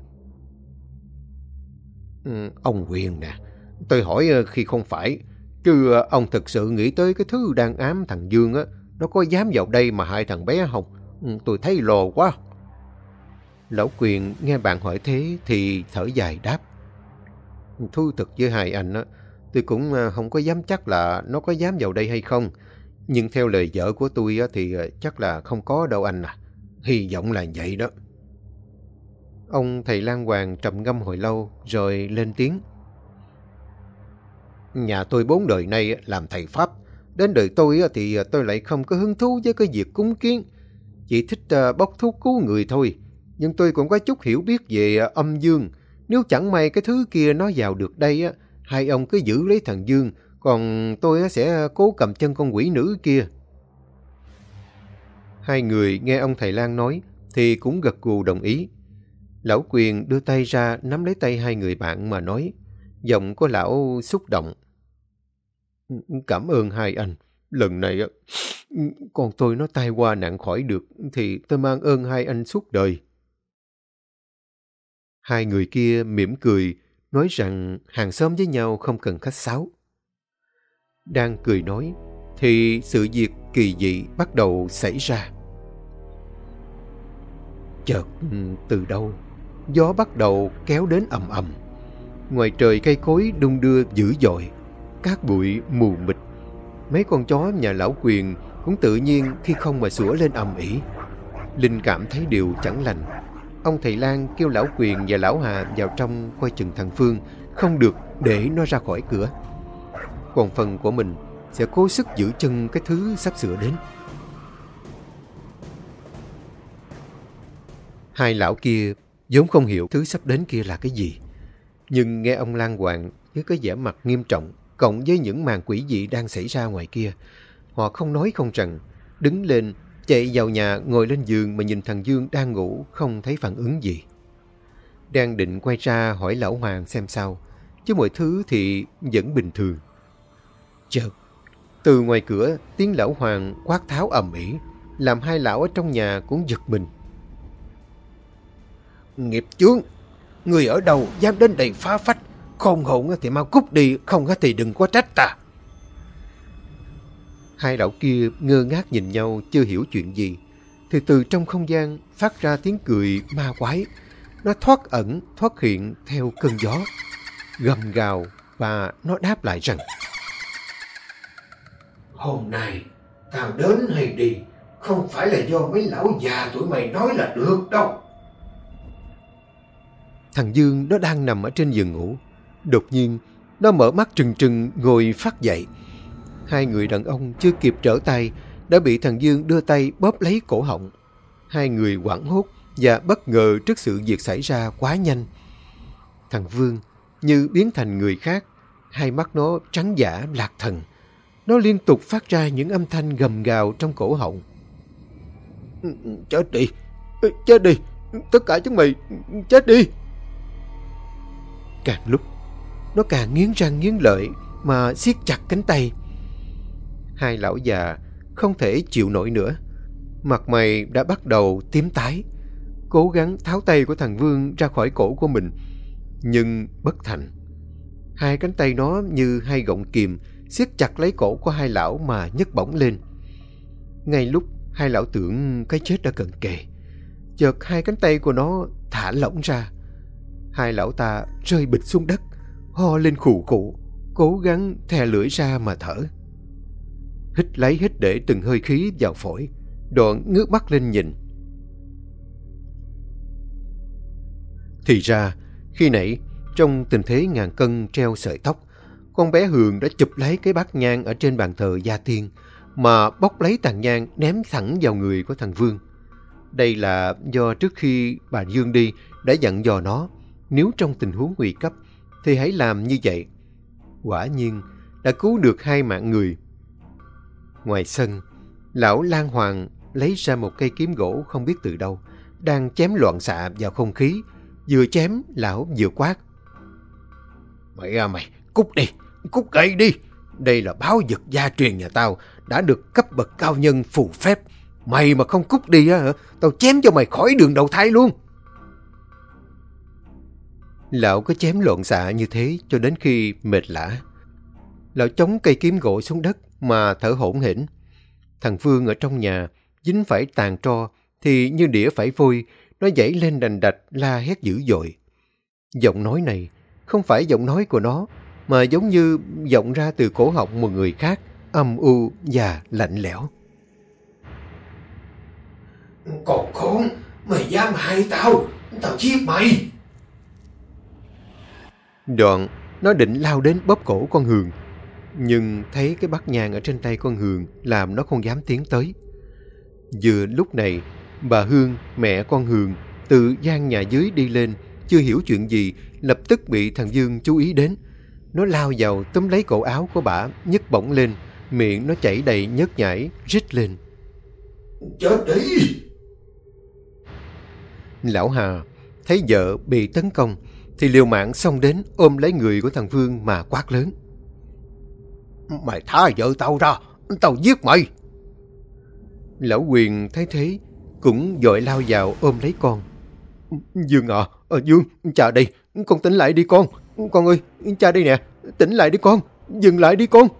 Ừ, ông Quyền nè, tôi hỏi khi không phải, chứ ông thực sự nghĩ tới cái thứ đang ám thằng Dương á, nó có dám vào đây mà hại thằng bé không? Ừ, tôi thấy lo quá. Lão Quyền nghe bạn hỏi thế thì thở dài đáp. Thú thực với hai anh á, tôi cũng không có dám chắc là nó có dám vào đây hay không. Nhưng theo lời vợ của tôi á, thì chắc là không có đâu anh à. Hy vọng là vậy đó. Ông thầy Lan Hoàng trầm ngâm hồi lâu rồi lên tiếng. Nhà tôi bốn đời nay làm thầy Pháp. Đến đời tôi thì tôi lại không có hứng thú với cái việc cúng kiến. Chỉ thích bốc thuốc cứu người thôi. Nhưng tôi cũng có chút hiểu biết về âm dương. Nếu chẳng may cái thứ kia nó vào được đây, hai ông cứ giữ lấy thằng Dương, còn tôi sẽ cố cầm chân con quỷ nữ kia. Hai người nghe ông thầy Lan nói thì cũng gật gù đồng ý. Lão Quyền đưa tay ra nắm lấy tay hai người bạn mà nói. Giọng của lão xúc động. Cảm ơn hai anh. Lần này con tôi nó tai qua nạn khỏi được thì tôi mang ơn hai anh suốt đời. Hai người kia mỉm cười, nói rằng hàng xóm với nhau không cần khách sáo. Đang cười nói, thì sự việc kỳ dị bắt đầu xảy ra. Chợt từ đâu, gió bắt đầu kéo đến ầm ầm. Ngoài trời cây cối đung đưa dữ dội, cát bụi mù mịt. Mấy con chó nhà lão Quyền cũng tự nhiên khi không mà sủa lên ầm ĩ. Linh cảm thấy điều chẳng lành. Ông thầy Lan kêu lão Quyền và lão Hà vào trong coi chừng thằng Phương, không được để nó ra khỏi cửa. Còn phần của mình sẽ cố sức giữ chân cái thứ sắp sửa đến. Hai lão kia vốn không hiểu thứ sắp đến kia là cái gì. Nhưng nghe ông Lan Hoàng với cái vẻ mặt nghiêm trọng, cộng với những màn quỷ dị đang xảy ra ngoài kia, họ không nói không rằng, đứng lên chạy vào nhà ngồi lên giường mà nhìn thằng Dương đang ngủ không thấy phản ứng gì. Đang định quay ra hỏi lão Hoàng xem sao, chứ mọi thứ thì vẫn bình thường. Chợt, từ ngoài cửa tiếng lão Hoàng quát tháo ầm ĩ, làm hai lão ở trong nhà cũng giật mình. Nghiệp chướng, người ở đâu dám đến đây phá phách, khôn hồn thì mau cút đi, không thì đừng có trách ta. Hai lão kia ngơ ngác nhìn nhau chưa hiểu chuyện gì, thì từ trong không gian phát ra tiếng cười ma quái. Nó thoát ẩn, thoát hiện theo cơn gió, gầm gào và nó đáp lại rằng: Hôm nay tao đến hay đi không phải là do mấy lão già tụi mày nói là được đâu. Thằng Dương nó đang nằm ở trên giường ngủ. Đột nhiên nó mở mắt trừng trừng ngồi phát dậy. Hai người đàn ông chưa kịp trở tay đã bị thằng Dương đưa tay bóp lấy cổ họng. Hai người hoảng hốt và bất ngờ trước sự việc xảy ra quá nhanh. Thằng Vương như biến thành người khác, hai mắt nó trắng dã lạc thần. Nó liên tục phát ra những âm thanh gầm gào trong cổ họng. Chết đi, Chết đi, tất cả chúng mày chết đi. Càng lúc nó càng nghiến răng nghiến lợi mà siết chặt cánh tay. Hai lão già không thể chịu nổi nữa, mặt mày đã bắt đầu tím tái, cố gắng tháo tay của thằng Vương ra khỏi cổ của mình, nhưng bất thành. Hai cánh tay nó như hai gọng kìm siết chặt lấy cổ của hai lão mà nhấc bổng lên. Ngay lúc hai lão tưởng cái chết đã cận kề, chợt hai cánh tay của nó thả lỏng ra. Hai lão ta rơi bịch xuống đất, ho lên khụ khụ, cố gắng thè lưỡi ra mà thở. Hít lấy hít để từng hơi khí vào phổi, đoạn ngước mắt lên nhìn. Thì ra, khi nãy, trong tình thế ngàn cân treo sợi tóc, con bé Hường đã chụp lấy cái bát nhang ở trên bàn thờ gia tiên, mà bóc lấy tàn nhang ném thẳng vào người của thằng Vương. Đây là do trước khi bà Dương đi đã dặn dò nó, nếu trong tình huống nguy cấp thì hãy làm như vậy. Quả nhiên đã cứu được hai mạng người. Ngoài sân, lão Lan Hoàng lấy ra một cây kiếm gỗ không biết từ đâu, đang chém loạn xạ vào không khí. Vừa chém, lão vừa quát: Mày à mày, cút đi, cút gậy đi. Đây là báu vật gia truyền nhà tao, đã được cấp bậc cao nhân phù phép. Mày mà không cút đi á, tao chém cho mày khỏi đường đầu thai luôn. Lão có chém loạn xạ như thế cho đến khi mệt lả. Lão chống cây kiếm gỗ xuống đất mà thở hổn hển. Thằng Vương ở trong nhà dính phải tàn tro thì như đĩa phải vôi, nó dãy lên đành đạch la hét dữ dội. Giọng nói này không phải giọng nói của nó, mà giống như vọng ra từ cổ họng một người khác, âm u và lạnh lẽo. Còn khốn, mày dám hại tao, tao giết mày. Đoạn nó định lao đến bóp cổ con Hường, nhưng thấy cái bát nhang ở trên tay con Hường làm nó không dám tiến tới. Vừa lúc này, bà Hương, mẹ con Hường, từ gian nhà dưới đi lên, chưa hiểu chuyện gì, lập tức bị thằng Dương chú ý đến. Nó lao vào túm lấy cổ áo của bà, nhấc bổng lên, miệng nó chảy đầy nhớt nhãi, rít lên: Chết đi! Lão Hà thấy vợ bị tấn công thì liều mạng xông đến ôm lấy người của thằng Vương mà quát lớn: Mày thả vợ tao ra, tao giết mày! Lão Quyền thấy thế cũng vội lao vào ôm lấy con. Dương à, à Dương, cha đây, con tỉnh lại đi con. Con ơi, cha đây nè, tỉnh lại đi con, dừng lại đi con.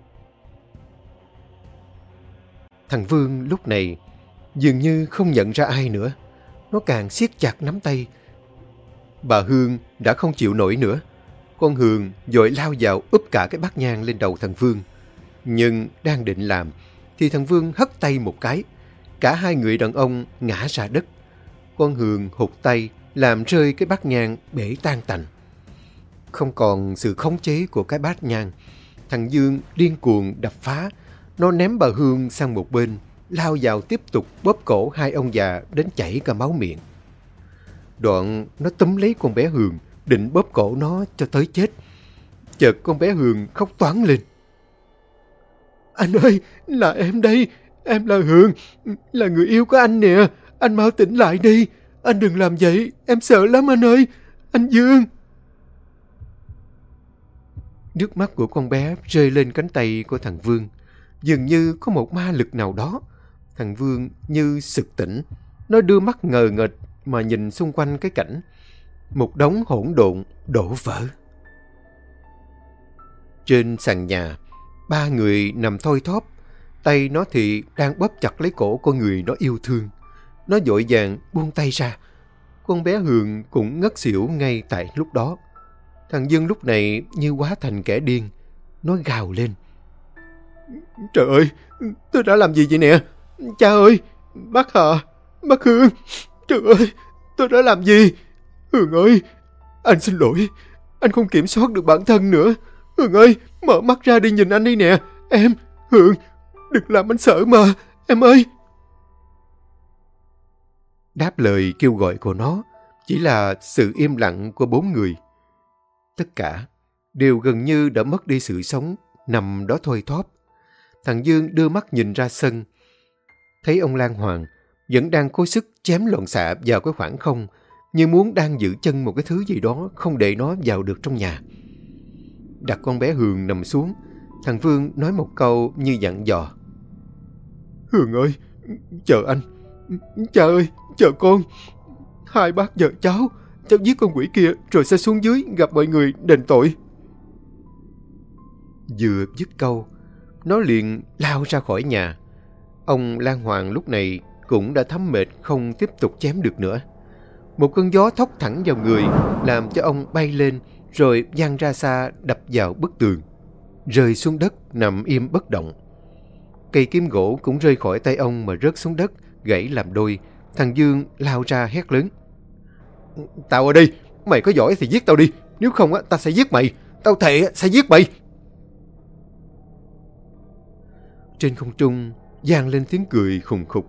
Thằng Vương lúc này dường như không nhận ra ai nữa, nó càng siết chặt nắm tay. Bà Hương đã không chịu nổi nữa, con Hường vội lao vào úp cả cái bát nhang lên đầu thằng Vương. Nhưng đang định làm thì thằng Vương hất tay một cái, cả hai người đàn ông ngã ra đất. Con Hường hụt tay làm rơi cái bát nhang bể tan tành. Không còn sự khống chế của cái bát nhang, thằng Dương điên cuồng đập phá. Nó ném bà Hương sang một bên, lao vào tiếp tục bóp cổ hai ông già đến chảy cả máu miệng. Đoạn nó túm lấy con bé Hường, định bóp cổ nó cho tới chết. Chợt con bé Hường khóc toáng lên: Anh ơi, là em đây, em là Hường, là người yêu của anh nè, anh mau tỉnh lại đi, anh đừng làm vậy, em sợ lắm anh ơi, anh Dương. Nước mắt của con bé rơi lên cánh tay của thằng Vương. Dường như có một ma lực nào đó. Thằng Vương như sực tỉnh, nó đưa mắt ngờ nghệch mà nhìn xung quanh cái cảnh. Một đống hỗn độn đổ vỡ. Trên sàn nhà, ba người nằm thoi thóp. Tay nó thì đang bóp chặt lấy cổ con người nó yêu thương. Nó vội vàng buông tay ra. Con bé Hường cũng ngất xỉu ngay tại lúc đó. Thằng Dương lúc này như hóa thành kẻ điên. Nó gào lên: Trời ơi, tôi đã làm gì vậy nè? Cha ơi, bác Hà, bác Hương, trời ơi, tôi đã làm gì? Hường ơi, anh xin lỗi, anh không kiểm soát được bản thân nữa. Hường ơi, mở mắt ra đi nhìn anh đi nè. Em, Hường, đừng làm anh sợ mà, em ơi. Đáp lời kêu gọi của nó chỉ là sự im lặng của bốn người. Tất cả đều gần như đã mất đi sự sống, nằm đó thoi thóp. Thằng Dương đưa mắt nhìn ra sân, thấy ông Lan Hoàng vẫn đang cố sức chém loạn xạ vào cái khoảng không, như muốn đang giữ chân một cái thứ gì đó không để nó vào được trong nhà. Đặt con bé Hường nằm xuống, thằng Vương nói một câu như dặn dò. Hường ơi, chờ anh. Cha ơi, chờ con. Hai bác vợ cháu, cháu giết con quỷ kia rồi sẽ xuống dưới gặp mọi người đền tội. Vừa dứt câu, nó liền lao ra khỏi nhà. Ông Lan Hoàng lúc này cũng đã thấm mệt không tiếp tục chém được nữa. Một cơn gió thốc thẳng vào người, làm cho ông bay lên rồi văng ra xa đập vào bức tường, rơi xuống đất nằm im bất động. Cây kiếm gỗ cũng rơi khỏi tay ông mà rớt xuống đất, gãy làm đôi. Thằng Dương lao ra hét lớn. Tao ở đây, mày có giỏi thì giết tao đi, nếu không á tao sẽ giết mày, tao thề sẽ giết mày. Trên không trung vang lên tiếng cười khùng khục.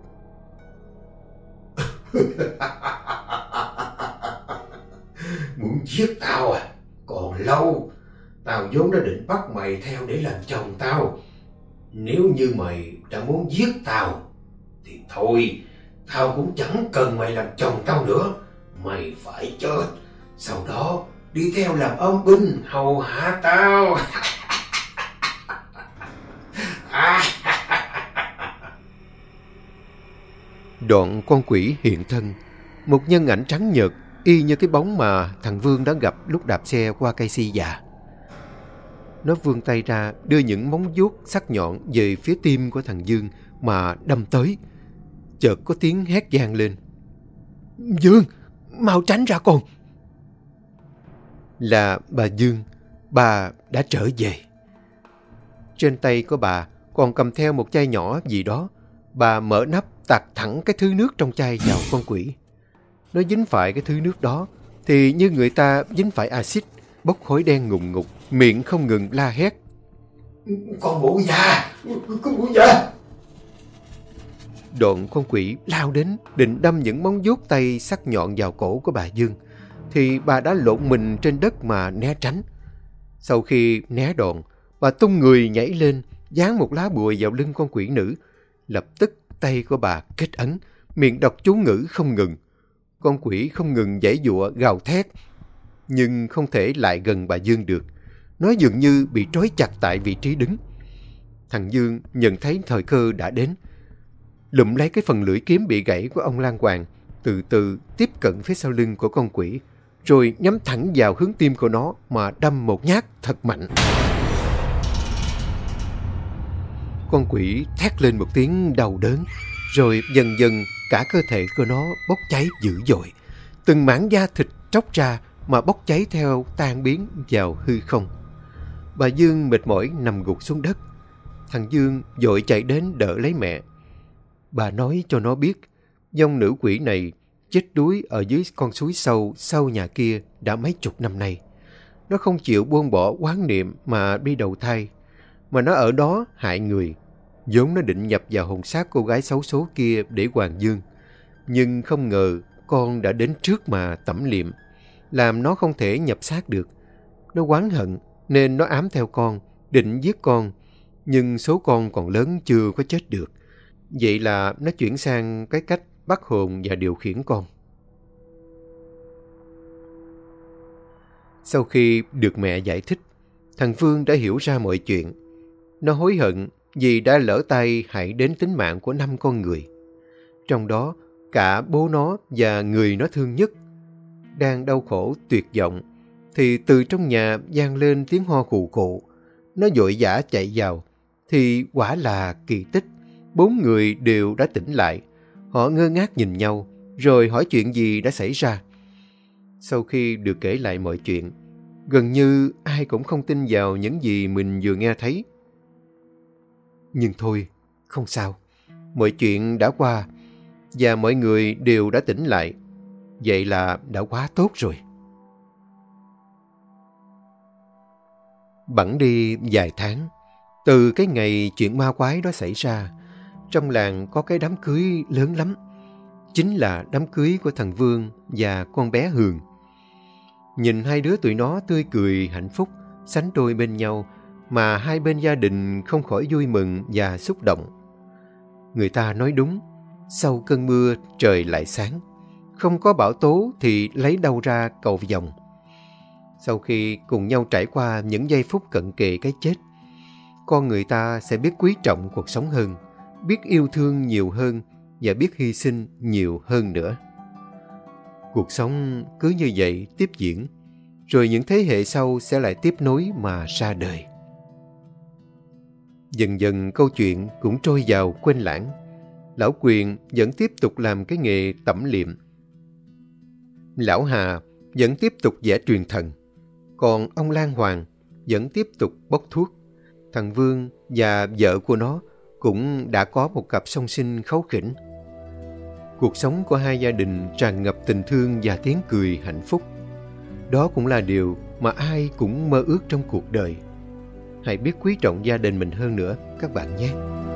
Muốn giết tao à? Còn lâu. Tao vốn đã định bắt mày theo để làm chồng tao. Nếu như mày đã muốn giết tao thì thôi, tao cũng chẳng cần mày làm chồng tao nữa. Mày phải chết, sau đó đi theo làm âm binh hầu hạ tao. Đoạn con quỷ hiện thân, một nhân ảnh trắng nhợt y như cái bóng mà thằng Vương đã gặp lúc đạp xe qua cây si già. Nó vươn tay ra, đưa những móng vuốt sắc nhọn về phía tim của thằng Dương mà đâm tới. Chợt có tiếng hét vang lên. Dương, mau tránh ra con. Là bà Dương, bà đã trở về. Trên tay của bà còn cầm theo một chai nhỏ gì đó. Bà mở nắp tạt thẳng cái thứ nước trong chai vào con quỷ. Nó dính phải cái thứ nước đó thì như người ta dính phải axit, bốc khói đen ngùn ngụt, miệng không ngừng la hét. Con mụ già, con mụ già. Đoạn con quỷ lao đến định đâm những móng vuốt tay sắc nhọn vào cổ của bà Dương, thì bà đã lộn mình trên đất mà né tránh. Sau khi né đòn, bà tung người nhảy lên, giáng một lá bùa vào lưng con quỷ nữ. Lập tức tay của bà kết ấn, miệng đọc chú ngữ không ngừng. Con quỷ không ngừng giãy giụa gào thét, nhưng không thể lại gần bà Dương được. Nó dường như bị trói chặt tại vị trí đứng. Thằng Dương nhận thấy thời cơ đã đến, lụm lấy cái phần lưỡi kiếm bị gãy của ông Lan Hoàng, từ từ tiếp cận phía sau lưng của con quỷ, rồi nhắm thẳng vào hướng tim của nó mà đâm một nhát thật mạnh. Con quỷ thét lên một tiếng đau đớn, rồi dần dần cả cơ thể của nó bốc cháy dữ dội. Từng mảng da thịt tróc ra mà bốc cháy theo tan biến vào hư không. Bà Dương mệt mỏi nằm gục xuống đất. Thằng Dương vội chạy đến đỡ lấy mẹ. Bà nói cho nó biết vong nữ quỷ này chết đuối ở dưới con suối sâu sau nhà kia đã mấy chục năm nay. Nó không chịu buông bỏ oán niệm mà đi đầu thai, mà nó ở đó hại người. Vốn nó định nhập vào hồn xác cô gái xấu số kia để hoàn dương, nhưng không ngờ con đã đến trước mà tẩm liệm, làm nó không thể nhập xác được. Nó oán hận nên nó ám theo con, định giết con, nhưng số con còn lớn chưa có chết được. Vậy là nó chuyển sang cái cách bắt hồn và điều khiển con. Sau khi được mẹ giải thích, thằng Vương đã hiểu ra mọi chuyện. Nó hối hận vì đã lỡ tay hại đến tính mạng của năm con người. Trong đó, cả bố nó và người nó thương nhất. Đang đau khổ tuyệt vọng, thì từ trong nhà vang lên tiếng ho khụ khụ. Nó vội vã chạy vào, thì quả là kỳ tích. Bốn người đều đã tỉnh lại. Họ ngơ ngác nhìn nhau, rồi hỏi chuyện gì đã xảy ra. Sau khi được kể lại mọi chuyện, gần như ai cũng không tin vào những gì mình vừa nghe thấy. Nhưng thôi, không sao. Mọi chuyện đã qua, và mọi người đều đã tỉnh lại. Vậy là đã quá tốt rồi. Bẵng đi vài tháng, từ cái ngày chuyện ma quái đó xảy ra, trong làng có cái đám cưới lớn lắm. Chính là đám cưới của thằng Vương và con bé Hường. Nhìn hai đứa tụi nó tươi cười hạnh phúc, sánh đôi bên nhau, mà hai bên gia đình không khỏi vui mừng và xúc động. Người ta nói đúng, sau cơn mưa trời lại sáng. Không có bão tố thì lấy đâu ra cầu vồng. Sau khi cùng nhau trải qua những giây phút cận kề cái chết, con người ta sẽ biết quý trọng cuộc sống hơn, biết yêu thương nhiều hơn và biết hy sinh nhiều hơn nữa. Cuộc sống cứ như vậy tiếp diễn, rồi những thế hệ sau sẽ lại tiếp nối mà ra đời. Dần dần câu chuyện cũng trôi vào quên lãng. Lão Quyền vẫn tiếp tục làm cái nghề tẩm liệm. Lão Hà vẫn tiếp tục vẽ truyền thần. Còn ông Lan Hoàng vẫn tiếp tục bốc thuốc. Thằng Vương và vợ của nó cũng đã có một cặp song sinh kháu khỉnh. Cuộc sống của hai gia đình tràn ngập tình thương và tiếng cười hạnh phúc. Đó cũng là điều mà ai cũng mơ ước trong cuộc đời. Hãy biết quý trọng gia đình mình hơn nữa các bạn nhé.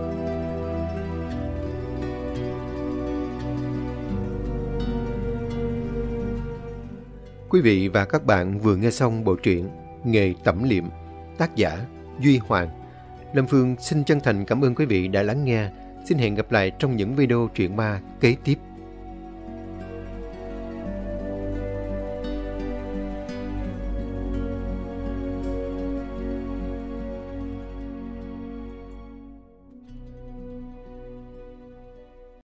Quý vị và các bạn vừa nghe xong bộ truyện Nghề Tẩm Liệm, tác giả Duy Hoàng. Lâm Phương xin chân thành cảm ơn quý vị đã lắng nghe. Xin hẹn gặp lại trong những video truyện ma kế tiếp.